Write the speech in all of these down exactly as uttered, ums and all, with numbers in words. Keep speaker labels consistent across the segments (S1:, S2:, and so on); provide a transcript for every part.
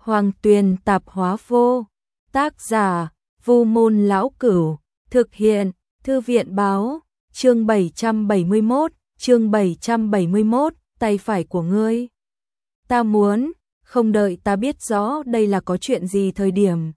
S1: Hoàng Tuyền Tạp Hóa Vô. Tác giả Vu Môn Lão Cửu. Thực hiện Thư viện Báo. Chương bảy trăm bảy mươi mốt, chương bảy trăm bảy mươi mốt, tay phải của ngươi. Ta muốn, không đợi ta biết rõ đây là có chuyện gì thời điểm.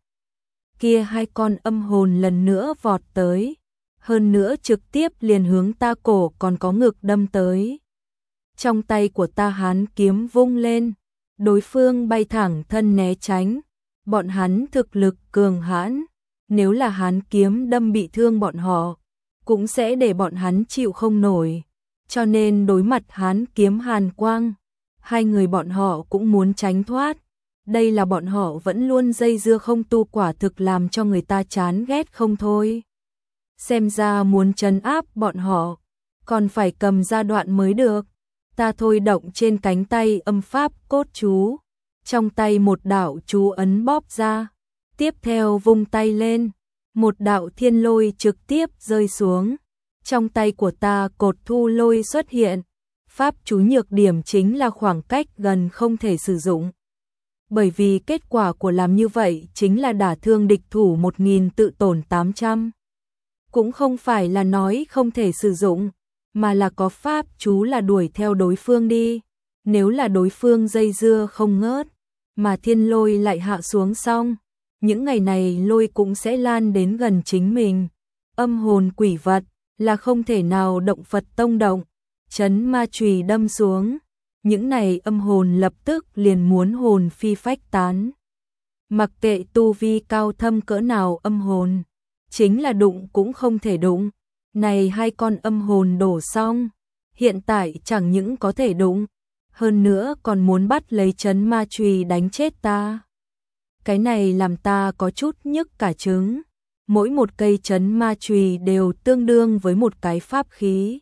S1: Kia hai con âm hồn lần nữa vọt tới, hơn nữa trực tiếp liền hướng ta cổ còn có ngực đâm tới. Trong tay của ta hán kiếm vung lên, đối phương bay thẳng thân né tránh, bọn hắn thực lực cường hãn, nếu là hán kiếm đâm bị thương bọn họ, cũng sẽ để bọn hắn chịu không nổi, cho nên đối mặt hán kiếm hàn quang, hai người bọn họ cũng muốn tránh thoát. Đây là bọn họ vẫn luôn dây dưa không tu, quả thực làm cho người ta chán ghét không thôi. Xem ra muốn trấn áp bọn họ, còn phải cầm ra đoạn mới được. Ta thôi động trên cánh tay âm pháp cốt chú, trong tay một đạo chú ấn bóp ra, tiếp theo vung tay lên, một đạo thiên lôi trực tiếp rơi xuống. Trong tay của ta cột thu lôi xuất hiện, pháp chú nhược điểm chính là khoảng cách gần không thể sử dụng. Bởi vì kết quả của làm như vậy chính là đả thương địch thủ một nghìn tự tổn tám trăm. Cũng không phải là nói không thể sử dụng, mà là có pháp chú là đuổi theo đối phương đi. Nếu là đối phương dây dưa không ngớt, mà thiên lôi lại hạ xuống xong, những ngày này lôi cũng sẽ lan đến gần chính mình. Âm hồn quỷ vật là không thể nào động Phật tông động, chấn ma chùy đâm xuống, những này âm hồn lập tức liền muốn hồn phi phách tán. Mặc kệ tu vi cao thâm cỡ nào âm hồn, chính là đụng cũng không thể đụng. Này hai con âm hồn đổ xong, hiện tại chẳng những có thể đụng, hơn nữa còn muốn bắt lấy chấn ma chùy đánh chết ta. Cái này làm ta có chút nhức cả trứng. Mỗi một cây chấn ma chùy đều tương đương với một cái pháp khí.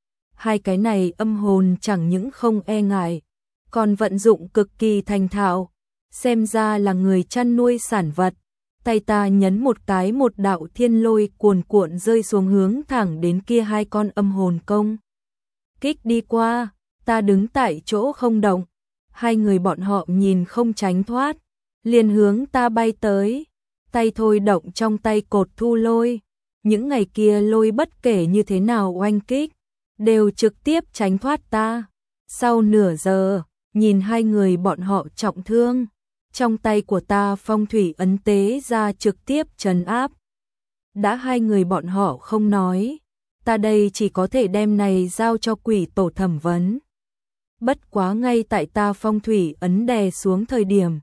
S1: Hai cái này âm hồn chẳng những không e ngại, còn vận dụng cực kỳ thành thạo, xem ra là người chăn nuôi sản vật. Tay ta nhấn một cái, một đạo thiên lôi cuồn cuộn rơi xuống hướng thẳng đến kia hai con âm hồn công kích đi qua. Ta đứng tại chỗ không động, hai người bọn họ nhìn không tránh thoát, liền hướng ta bay tới. Tay thôi động trong tay cột thu lôi, những ngày kia lôi bất kể như thế nào oanh kích, đều trực tiếp tránh thoát ta. Sau nửa giờ, nhìn hai người bọn họ trọng thương, trong tay của ta phong thủy ấn tế ra trực tiếp trấn áp. Đã hai người bọn họ không nói, ta đây chỉ có thể đem này giao cho quỷ tổ thẩm vấn. Bất quá ngay tại ta phong thủy ấn đè xuống thời điểm,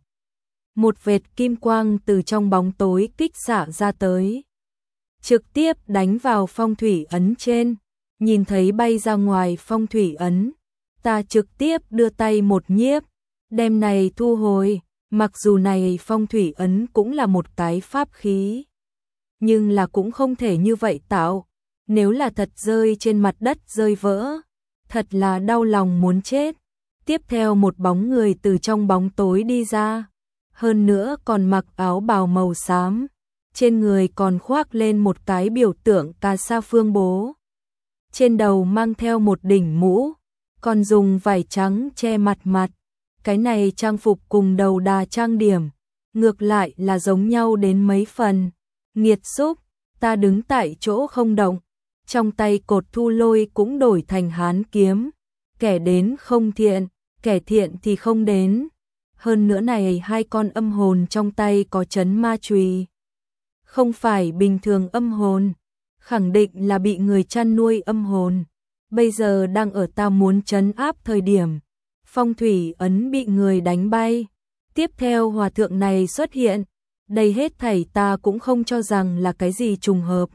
S1: một vệt kim quang từ trong bóng tối kích xạ ra tới, trực tiếp đánh vào phong thủy ấn trên. Nhìn thấy bay ra ngoài phong thủy ấn, ta trực tiếp đưa tay một nhiếp, đem này thu hồi. Mặc dù này phong thủy ấn cũng là một cái pháp khí, nhưng là cũng không thể như vậy tạo. Nếu là thật rơi trên mặt đất rơi vỡ, thật là đau lòng muốn chết. Tiếp theo một bóng người từ trong bóng tối đi ra, hơn nữa còn mặc áo bào màu xám, trên người còn khoác lên một cái biểu tượng Cà Sa Phương Bố, trên đầu mang theo một đỉnh mũ, còn dùng vải trắng che mặt mặt. Cái này trang phục cùng đầu đà trang điểm, ngược lại là giống nhau đến mấy phần. Nghiệt xúc, ta đứng tại chỗ không động, trong tay cột thu lôi cũng đổi thành hán kiếm. Kẻ đến không thiện, kẻ thiện thì không đến. Hơn nữa này hai con âm hồn trong tay có chấn ma chùy, không phải bình thường âm hồn, khẳng định là bị người chăn nuôi âm hồn. Bây giờ đang ở ta muốn trấn áp thời điểm, phong thủy ấn bị người đánh bay. Tiếp theo hòa thượng này xuất hiện, đây hết thảy ta cũng không cho rằng là cái gì trùng hợp.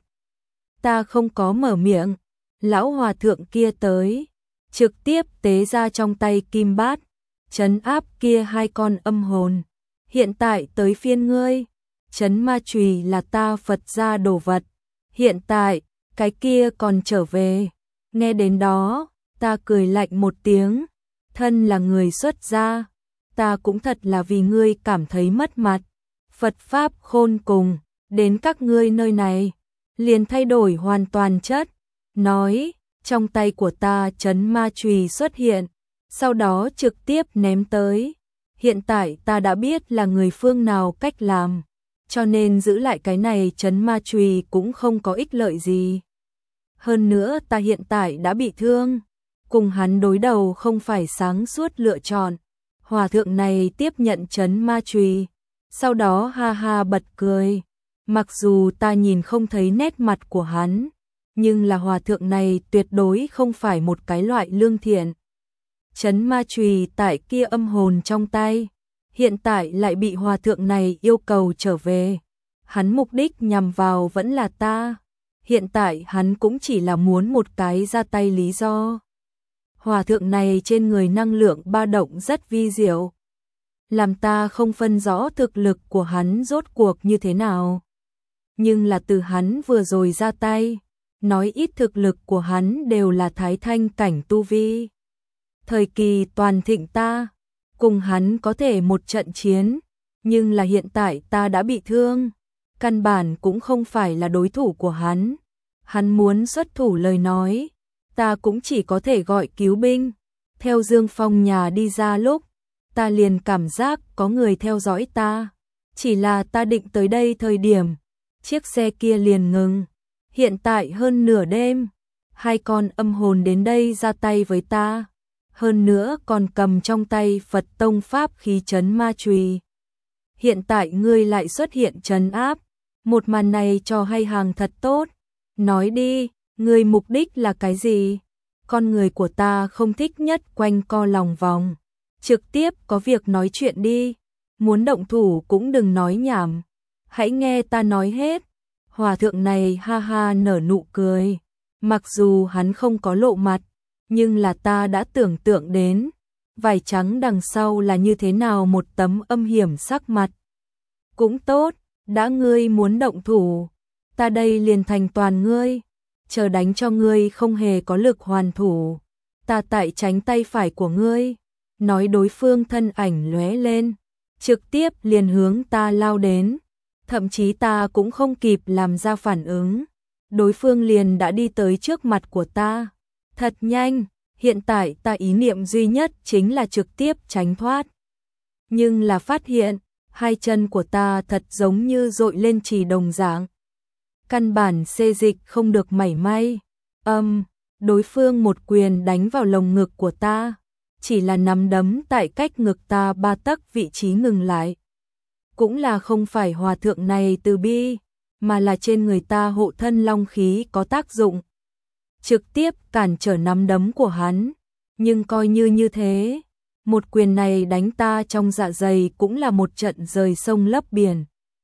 S1: Ta không có mở miệng, lão hòa thượng kia tới, trực tiếp tế ra trong tay kim bát, trấn áp kia hai con âm hồn. Hiện tại tới phiên ngươi, trấn ma chùy là ta Phật gia đồ vật, hiện tại cái kia còn trở về. Nghe đến đó, ta cười lạnh một tiếng, thân là người xuất gia, ta cũng thật là vì ngươi cảm thấy mất mặt. Phật pháp khôn cùng, đến các ngươi nơi này, liền thay đổi hoàn toàn chất. Nói, trong tay của ta trấn ma chùy xuất hiện, sau đó trực tiếp ném tới. hiện tại ta đã biết là người phương nào cách làm, cho nên giữ lại cái này trấn ma chùy cũng không có ích lợi gì. Hơn nữa ta hiện tại đã bị thương, cùng hắn đối đầu không phải sáng suốt lựa chọn. Hòa thượng này tiếp nhận trấn ma chùy, sau đó ha ha bật cười. Mặc dù ta nhìn không thấy nét mặt của hắn, nhưng là hòa thượng này tuyệt đối không phải một cái loại lương thiện. Trấn ma chùy tại kia âm hồn trong tay, hiện tại lại bị hòa thượng này yêu cầu trở về. Hắn mục đích nhằm vào vẫn là ta, hiện tại hắn cũng chỉ là muốn một cái ra tay lý do. Hòa thượng này trên người năng lượng ba động rất vi diệu, làm ta không phân rõ thực lực của hắn rốt cuộc như thế nào. Nhưng là từ hắn vừa rồi ra tay, nói ít thực lực của hắn đều là thái thanh cảnh tu vi. Thời kỳ toàn thịnh ta, cùng hắn có thể một trận chiến, nhưng là hiện tại ta đã bị thương, căn bản cũng không phải là đối thủ của hắn. Hắn muốn xuất thủ lời nói, ta cũng chỉ có thể gọi cứu binh. Theo Dương Phong nhà đi ra lúc, ta liền cảm giác có người theo dõi ta. Chỉ là ta định tới đây thời điểm, chiếc xe kia liền ngừng. Hiện tại hơn nửa đêm, hai con âm hồn đến đây ra tay với ta. Hơn nữa còn cầm trong tay Phật tông pháp khí trấn ma chùy. Hiện tại ngươi lại xuất hiện trấn áp, một màn này cho hay hàng thật tốt. Nói đi, ngươi mục đích là cái gì? Con người của ta không thích nhất quanh co lòng vòng. Trực tiếp có việc nói chuyện đi, muốn động thủ cũng đừng nói nhảm. Hãy nghe ta nói hết. Hòa thượng này ha ha nở nụ cười. Mặc dù hắn không có lộ mặt, nhưng là ta đã tưởng tượng đến, vải trắng đằng sau là như thế nào một tấm âm hiểm sắc mặt. Cũng tốt, đã ngươi muốn động thủ, ta đây liền thành toàn ngươi, chờ đánh cho ngươi không hề có lực hoàn thủ. Ta tại tránh tay phải của ngươi, nói đối phương thân ảnh lóe lên, trực tiếp liền hướng ta lao đến, thậm chí ta cũng không kịp làm ra phản ứng, đối phương liền đã đi tới trước mặt của ta. Thật nhanh, hiện tại ta ý niệm duy nhất chính là trực tiếp tránh thoát. Nhưng là phát hiện, hai chân của ta thật giống như dội lên chì đồng dạng. Căn bản xê dịch không được mảy may. Âm, đối phương một quyền đánh vào lồng ngực của ta. Chỉ là nắm đấm tại cách ngực ta ba tấc vị trí ngừng lại. Cũng là không phải hòa thượng này từ bi, mà là trên người ta hộ thân long khí có tác dụng. Trực tiếp cản trở nắm đấm của hắn, nhưng coi như như thế, một quyền này đánh ta trong dạ dày cũng là một trận rời sông lấp biển.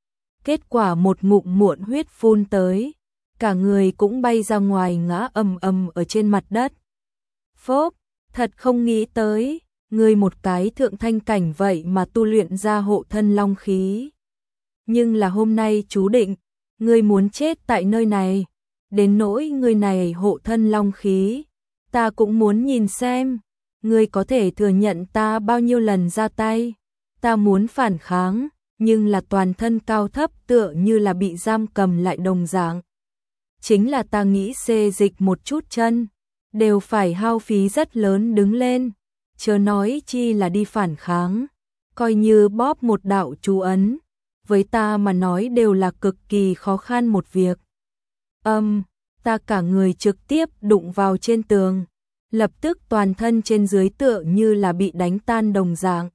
S1: Kết quả một ngụm muộn huyết phun tới, cả người cũng bay ra ngoài ngã ầm ầm ở trên mặt đất. Phốp, thật không nghĩ tới, ngươi một cái thượng thanh cảnh vậy mà tu luyện ra hộ thân long khí. Nhưng là hôm nay chú định, ngươi muốn chết tại nơi này. Đến nỗi người này hộ thân long khí, ta cũng muốn nhìn xem, ngươi có thể thừa nhận ta bao nhiêu lần ra tay. Ta muốn phản kháng, nhưng là toàn thân cao thấp tựa như là bị giam cầm lại đồng dạng. Chính là ta nghĩ xê dịch một chút chân, đều phải hao phí rất lớn đứng lên, chớ nói chi là đi phản kháng, coi như bóp một đạo chú ấn, với ta mà nói đều là cực kỳ khó khăn một việc. Âm, ta cả người trực tiếp đụng vào trên tường, lập tức toàn thân trên dưới tựa như là bị đánh tan đồng dạng.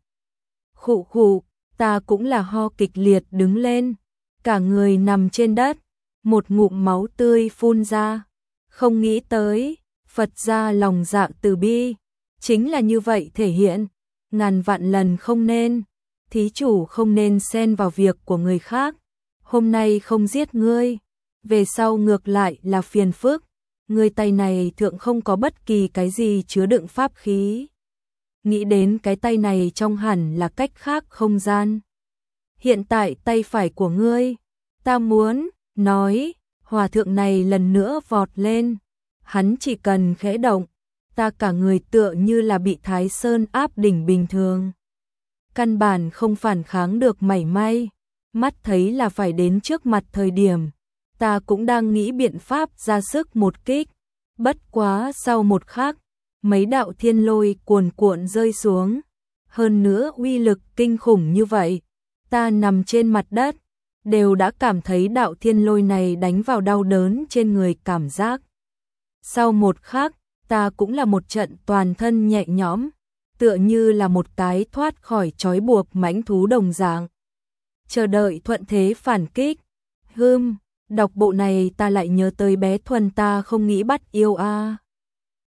S1: Khụ khụ, ta cũng là ho kịch liệt đứng lên, cả người nằm trên đất, một ngụm máu tươi phun ra. Không nghĩ tới, Phật gia lòng dạ từ bi, chính là như vậy thể hiện, ngàn vạn lần không nên, thí chủ không nên xen vào việc của người khác, hôm nay không giết ngươi. Về sau ngược lại là phiền phức, người tay này thượng không có bất kỳ cái gì chứa đựng pháp khí. Nghĩ đến cái tay này trong hẳn là cách khác không gian. Hiện tại tay phải của ngươi, ta muốn, nói, hòa thượng này lần nữa vọt lên. Hắn chỉ cần khẽ động, ta cả người tựa như là bị Thái Sơn áp đỉnh bình thường. Căn bản không phản kháng được mảy may, mắt thấy là phải đến trước mặt thời điểm. Ta cũng đang nghĩ biện pháp ra sức một kích, bất quá sau một khắc, mấy đạo thiên lôi cuồn cuộn rơi xuống, hơn nữa uy lực kinh khủng như vậy. Ta nằm trên mặt đất, đều đã cảm thấy đạo thiên lôi này đánh vào đau đớn trên người cảm giác. Sau một khắc, ta cũng là một trận toàn thân nhẹ nhõm, tựa như là một cái thoát khỏi trói buộc mãnh thú đồng dạng. Chờ đợi thuận thế phản kích. Hừm, đọc bộ này ta lại nhớ tới bé Thuần ta không nghĩ bắt yêu a. À.